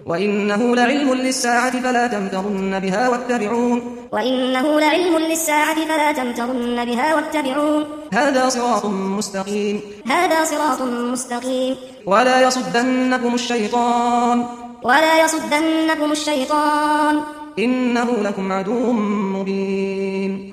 وإنه لعلم للساعة فلا تمترن بها واتبعون وإنه لعلم للساعة فلا تمترن بها واتبعون هذا صراط مستقيم هذا صراط مستقيم ولا يصدنكم الشيطان إنه لكم عدو مبين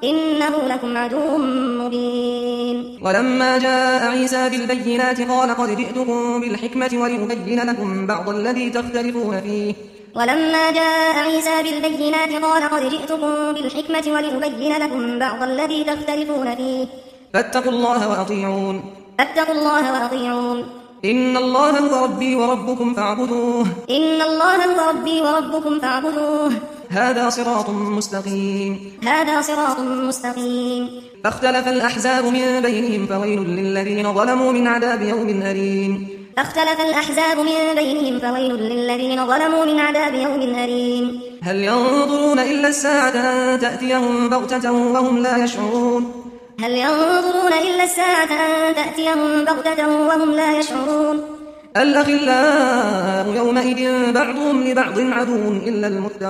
ولما جاء عيسى بالبينات قال قد جئتكم بالحكمة ولأبين لكم بعض الذي تختلفون فيه ولما جاء عيسى بالبينات قال قد جئتكم بالحكمة ولأبين لكم بعض الذي تختلفون فيه فاتقوا الله وأطيعون إن الله هو ربي وربكم فاعبدوه هذا صراط مستقيم فاختلف الأحزاب من بينهم فويل للذين ظلموا من عذاب يوم أليم هل ينظرون إلا الساعة أن تأتيهم بغتة وهم لا يشعرون الأخلاء يومئذ بعضهم لبعض عدو إلا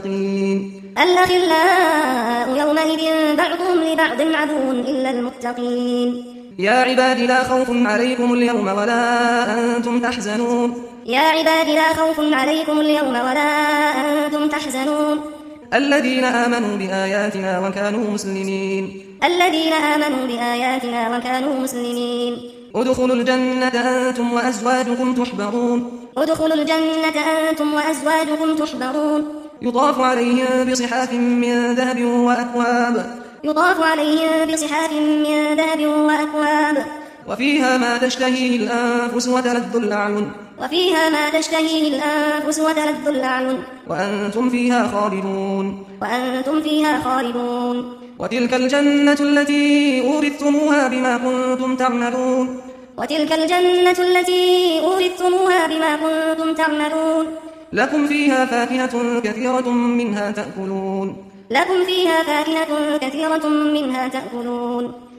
المتقين يا عباد لا خوف عليكم اليوم ولا أنتم تحزنون الذين آمنوا بآياتنا وكانوا مسلمين ادخلوا الجنة أنتم وأزواجكم تحبرون يطاف عليهم بصحاف من ذهب وأكواب وفيها ما تشتهيه الأنفس وتلذ الأعين وأنتم فيها خالدون وتلك الجنة التي أورثتموها بما كنتم تعملون لكم فيها فاكهة كثيرة منها تأكلون